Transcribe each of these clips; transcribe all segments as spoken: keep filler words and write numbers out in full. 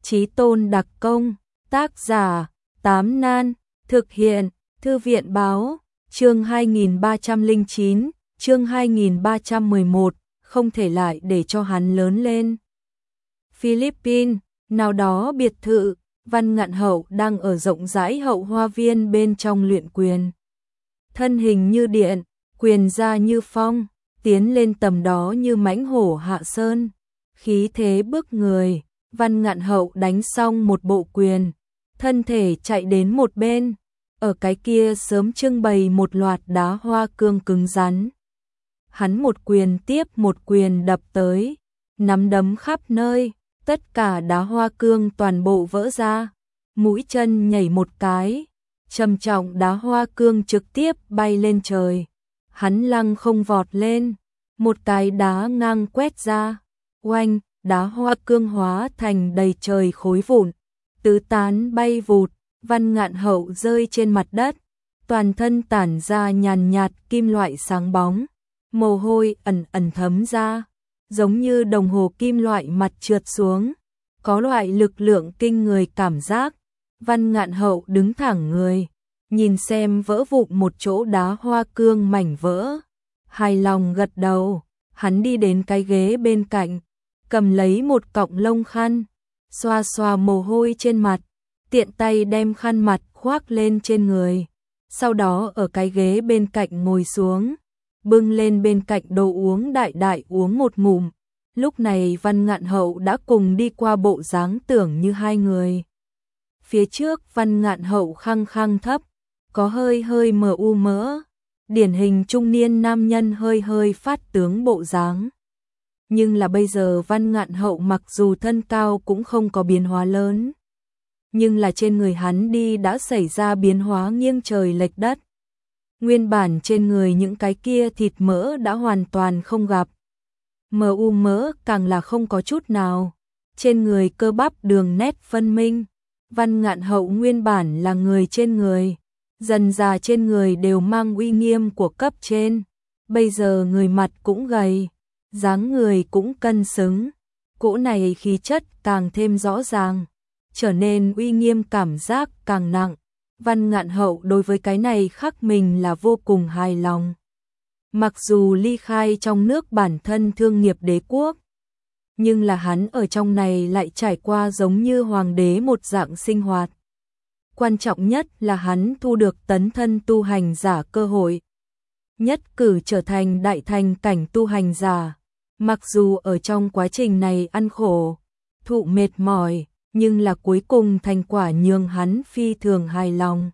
Chí Tôn đặc công, tác giả, Tám Nan, thực hiện, Thư viện báo, chương hai nghìn ba trăm lẻ chín, chương hai nghìn ba trăm mười một, không thể lại để cho hắn lớn lên. Philippines, nào đó biệt thự, Văn Ngạn Hậu đang ở rộng rãi hậu hoa viên bên trong luyện quyền. Thân hình như điện, quyền ra như phong, tiến lên tầm đó như mãnh hổ hạ sơn, khí thế bức người. Văn Ngạn Hậu đánh xong một bộ quyền, thân thể chạy đến một bên, ở cái kia sớm trưng bày một loạt đá hoa cương cứng rắn. Hắn một quyền tiếp một quyền đập tới, nắm đấm khắp nơi, tất cả đá hoa cương toàn bộ vỡ ra, mũi chân nhảy một cái, trầm trọng đá hoa cương trực tiếp bay lên trời. Hắn lăng không vọt lên, một cái đá ngang quét ra, oanh, đá hoa cương hóa thành đầy trời khối vụn, tứ tán bay vụt. Văn Ngạn Hậu rơi trên mặt đất, toàn thân tản ra nhàn nhạt kim loại sáng bóng, mồ hôi ẩn ẩn thấm ra, giống như đồng hồ kim loại mặt trượt xuống, có loại lực lượng kinh người cảm giác. Văn Ngạn Hậu đứng thẳng người, nhìn xem vỡ vụn một chỗ đá hoa cương mảnh vỡ, hài lòng gật đầu. Hắn đi đến cái ghế bên cạnh, cầm lấy một cọng lông khăn, xoa xoa mồ hôi trên mặt, tiện tay đem khăn mặt khoác lên trên người, sau đó ở cái ghế bên cạnh ngồi xuống, bưng lên bên cạnh đồ uống đại đại uống một ngụm. Lúc này Văn Ngạn Hậu đã cùng đi qua bộ dáng tưởng như hai người. Phía trước Văn Ngạn Hậu khăng khăng thấp, có hơi hơi mờ u mỡ, điển hình trung niên nam nhân hơi hơi phát tướng bộ dáng. Nhưng là bây giờ Văn Ngạn Hậu mặc dù thân cao cũng không có biến hóa lớn, nhưng là trên người hắn đi đã xảy ra biến hóa nghiêng trời lệch đất. Nguyên bản trên người những cái kia thịt mỡ đã hoàn toàn không gặp, mờ u mỡ càng là không có chút nào, trên người cơ bắp đường nét phân minh. Văn Ngạn Hậu nguyên bản là người trên người, dần dà trên người đều mang uy nghiêm của cấp trên, bây giờ người mặt cũng gầy, dáng người cũng cân xứng, cỗ này khí chất càng thêm rõ ràng, trở nên uy nghiêm cảm giác càng nặng. Văn Ngạn Hậu đối với cái này khắc mình là vô cùng hài lòng. Mặc dù ly khai trong nước bản thân thương nghiệp đế quốc, nhưng là hắn ở trong này lại trải qua giống như hoàng đế một dạng sinh hoạt. Quan trọng nhất là hắn thu được tấn thân tu hành giả cơ hội, nhất cử trở thành đại thành cảnh tu hành giả. Mặc dù ở trong quá trình này ăn khổ, thụ mệt mỏi, nhưng là cuối cùng thành quả nhường hắn phi thường hài lòng.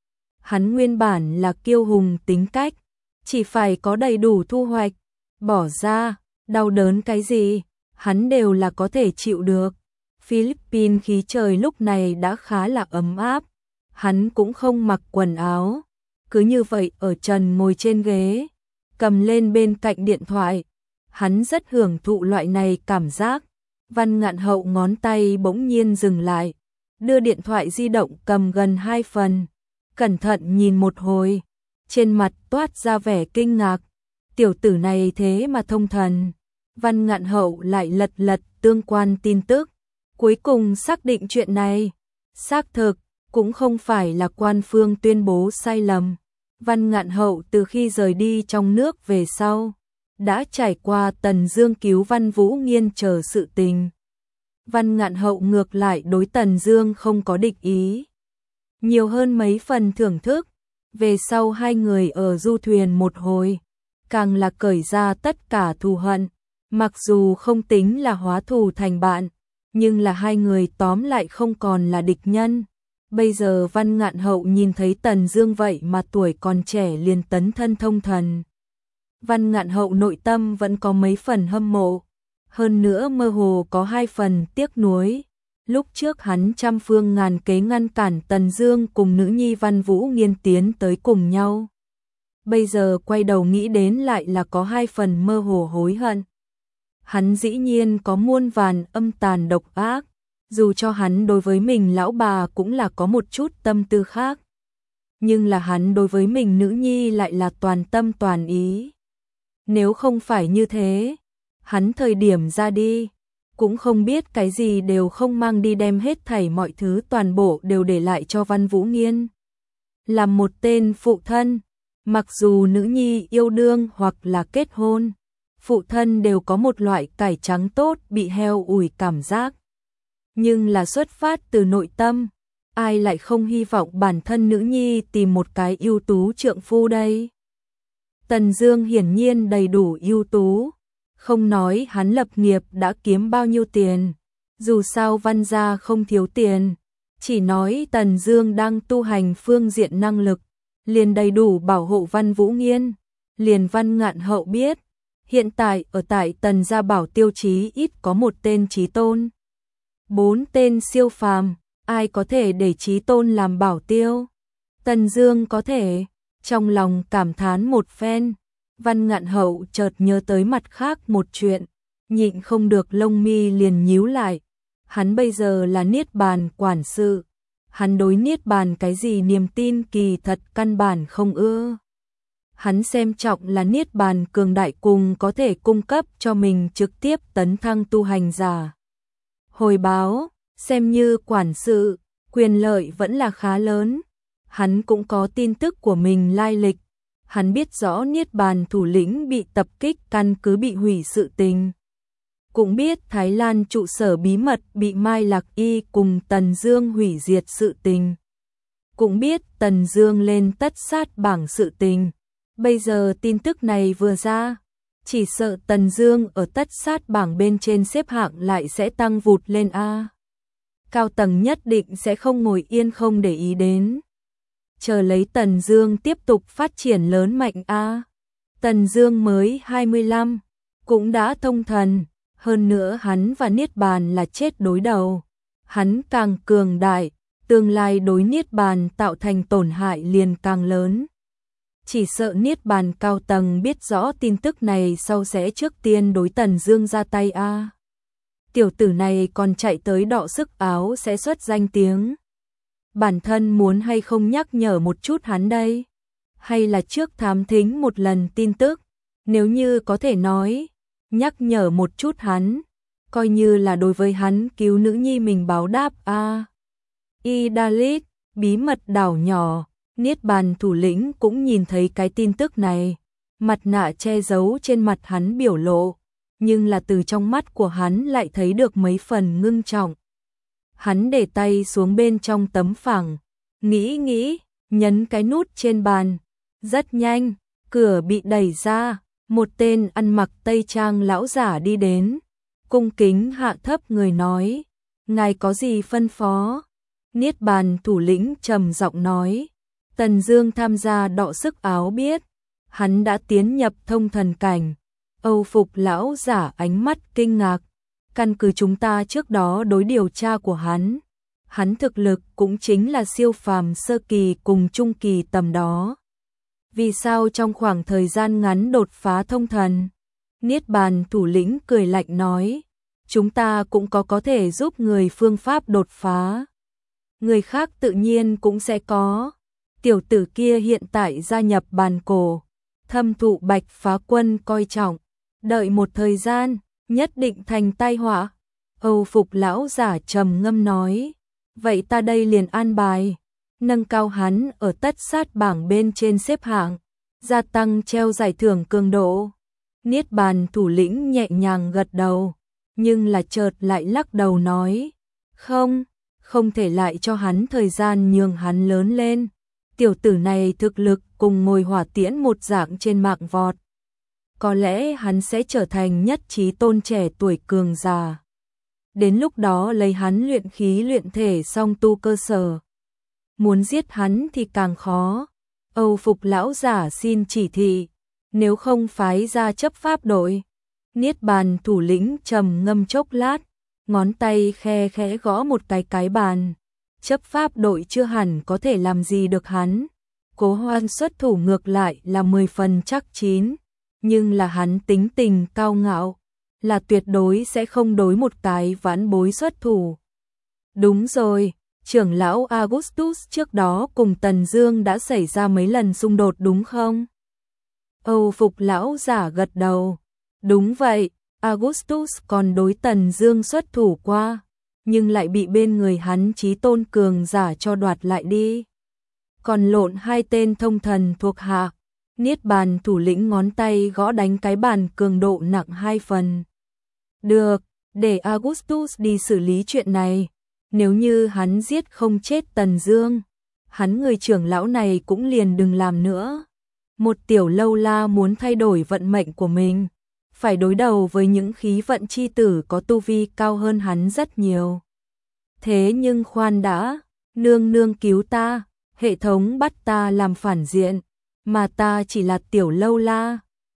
Hắn nguyên bản là kiêu hùng tính cách, chỉ phải có đầy đủ thu hoạch, bỏ ra, đau đớn cái gì, hắn đều là có thể chịu được. Philippines khí trời lúc này đã khá là ấm áp, hắn cũng không mặc quần áo, cứ như vậy ở trần ngồi trên ghế, cầm lên bên cạnh điện thoại. Hắn rất hưởng thụ loại này cảm giác. Văn Ngạn Hậu ngón tay bỗng nhiên dừng lại, đưa điện thoại di động cầm gần hai phần, cẩn thận nhìn một hồi, trên mặt toát ra vẻ kinh ngạc. Tiểu tử này thế mà thông thần. Văn Ngạn Hậu lại lật lật tương quan tin tức, cuối cùng xác định chuyện này xác thực cũng không phải là quan phương tuyên bố sai lầm. Văn Ngạn Hậu từ khi rời đi trong nước về sau, đã trải qua Tần Dương cứu Văn Vũ Nghiên chờ sự tình. Văn Ngạn Hậu ngược lại đối Tần Dương không có địch ý, nhiều hơn mấy phần thưởng thức. Về sau hai người ở du thuyền một hồi, càng là cởi ra tất cả thù hận. Mặc dù không tính là hóa thù thành bạn, nhưng là hai người tóm lại không còn là địch nhân. Bây giờ Văn Ngạn Hậu nhìn thấy Tần Dương vậy mà tuổi còn trẻ liền tấn thân thông thần, Văn Ngạn Hậu nội tâm vẫn có mấy phần hâm mộ, hơn nữa mơ hồ có hai phần tiếc nuối. Lúc trước hắn trăm phương ngàn kế ngăn cản Tần Dương cùng nữ nhi Văn Vũ Nghiên tiến tới cùng nhau, bây giờ quay đầu nghĩ đến lại là có hai phần mơ hồ hối hận. Hắn dĩ nhiên có muôn vàn âm tàn độc ác, dù cho hắn đối với mình lão bà cũng là có một chút tâm tư khác, nhưng là hắn đối với mình nữ nhi lại là toàn tâm toàn ý. Nếu không phải như thế, hắn thời điểm ra đi, cũng không biết cái gì đều không mang đi, đem hết thảy mọi thứ toàn bộ đều để lại cho Văn Vũ Nghiên. Làm một tên phụ thân, mặc dù nữ nhi yêu đương hoặc là kết hôn, phụ thân đều có một loại cải trắng tốt bị heo ủi cảm giác. Nhưng là xuất phát từ nội tâm, ai lại không hy vọng bản thân nữ nhi tìm một cái ưu tú trượng phu đây? Tần Dương hiển nhiên đầy đủ ưu tú, không nói hắn lập nghiệp đã kiếm bao nhiêu tiền, dù sao Văn gia không thiếu tiền, chỉ nói Tần Dương đang tu hành phương diện năng lực, liền đầy đủ bảo hộ Văn Vũ Nghiên. Liền Văn Ngạn Hậu biết, hiện tại ở tại Tần gia Bảo Tiêu chí ít có một tên Chí Tôn, bốn tên siêu phàm, ai có thể để Chí Tôn làm bảo tiêu? Tần Dương có thể, trong lòng cảm thán một phen. Văn Ngạn Hậu chợt nhớ tới mặt khác một chuyện, nhịn không được lông mi liền nhíu lại. Hắn bây giờ là Niết Bàn quản sự, hắn đối Niết Bàn cái gì niềm tin kỳ thật căn bản không ưa. Hắn xem trọng là Niết Bàn cường đại cùng có thể cung cấp cho mình trực tiếp tấn thăng tu hành giả. Hồi báo, xem như quản sự, quyền lợi vẫn là khá lớn. Hắn cũng có tin tức của mình lai lịch. Hắn biết rõ Niết Bàn thủ lĩnh bị tập kích căn cứ bị hủy sự tình. Cũng biết Thái Lan trụ sở bí mật bị Mai Lạc Y cùng Tần Dương hủy diệt sự tình. Cũng biết Tần Dương lên tất sát bảng sự tình. Bây giờ tin tức này vừa ra, chỉ sợ Tần Dương ở tất sát bảng bên trên xếp hạng lại sẽ tăng vụt lên a. Cao tầng nhất định sẽ không ngồi yên không để ý đến. Chờ lấy Tần Dương tiếp tục phát triển lớn mạnh a. Tần Dương mới hai mươi lăm, cũng đã thông thần, hơn nữa hắn và Niết Bàn là chết đối đầu. Hắn càng cường đại, tương lai đối Niết Bàn tạo thành tổn hại liền càng lớn. Chỉ sợ Niết Bàn cao tầng biết rõ tin tức này sau sẽ trước tiên đối Tần Dương ra tay a. Tiểu tử này còn chạy tới đọ sức áo sẽ xuất danh tiếng. Bản thân muốn hay không nhắc nhở một chút hắn đây? Hay là trước thám thính một lần tin tức? Nếu như có thể nói, nhắc nhở một chút hắn, coi như là đối với hắn cứu nữ nhi mình báo đáp a. À, Idalit, bí mật đảo nhỏ, Niết Bàn thủ lĩnh cũng nhìn thấy cái tin tức này, mặt nạ che giấu trên mặt hắn biểu lộ, nhưng là từ trong mắt của hắn lại thấy được mấy phần ngưng trọng. Hắn để tay xuống bên trong tấm phẳng, nghĩ nghĩ, nhấn cái nút trên bàn. Rất nhanh, cửa bị đẩy ra, một tên ăn mặc tây trang lão giả đi đến, cung kính hạ thấp người nói, ngài có gì phân phó? Niết Bàn thủ lĩnh trầm giọng nói, Tần Dương tham gia đọ sức áo biết, hắn đã tiến nhập thông thần cảnh. Âu phục lão giả ánh mắt kinh ngạc, căn cứ chúng ta trước đó đối điều tra của hắn, hắn thực lực cũng chính là siêu phàm sơ kỳ cùng trung kỳ tầm đó. Vì sao trong khoảng thời gian ngắn đột phá thông thần? Niết Bàn thủ lĩnh cười lạnh nói, chúng ta cũng có có thể giúp người phương pháp đột phá. Người khác tự nhiên cũng sẽ có. Tiểu tử kia hiện tại gia nhập bàn cổ, thâm thụ Bạch Phá Quân coi trọng, đợi một thời gian, nhất định thành tai họa. Âu phục lão giả trầm ngâm nói, vậy ta đây liền an bài, nâng cao hắn ở tất sát bảng bên trên xếp hạng, gia tăng treo giải thưởng cường độ. Niết Bàn thủ lĩnh nhẹ nhàng gật đầu, nhưng là chợt lại lắc đầu nói, không, không thể lại cho hắn thời gian nhường hắn lớn lên. Tiểu tử này thực lực cùng ngồi hỏa tiễn một dạng trên mạng vọt. Có lẽ hắn sẽ trở thành nhất trí tôn trẻ tuổi cường già. Đến lúc đó lấy hắn luyện khí luyện thể song tu cơ sở. Muốn giết hắn thì càng khó. Âu phục lão giả xin chỉ thị, nếu không phái ra chấp pháp đội. Niết Bàn thủ lĩnh trầm ngâm chốc lát, ngón tay khe khẽ gõ một cái cái bàn. Chấp pháp đội chưa hẳn có thể làm gì được hắn. Cố Hoan xuất thủ ngược lại là mười phần chắc chín, nhưng là hắn tính tình cao ngạo, là tuyệt đối sẽ không đối một cái vãn bối xuất thủ. Đúng rồi, trưởng lão Augustus trước đó cùng Tần Dương đã xảy ra mấy lần xung đột đúng không? Âu phục lão giả gật đầu. Đúng vậy, Augustus còn đối Tần Dương xuất thủ qua, nhưng lại bị bên người hắn chí tôn cường giả cho đoạt lại đi. Còn lộn hai tên thông thần thuộc hạ, Niết Bàn thủ lĩnh ngón tay gõ đánh cái bàn cường độ nặng hai phần. Được, để Augustus đi xử lý chuyện này, nếu như hắn giết không chết Tần Dương, hắn người trưởng lão này cũng liền đừng làm nữa. Một tiểu lâu la muốn thay đổi vận mệnh của mình, phải đối đầu với những khí vận chi tử có tu vi cao hơn hắn rất nhiều. Thế nhưng khoan đã, nương nương cứu ta, hệ thống bắt ta làm phản diện, mà ta chỉ là tiểu lâu la,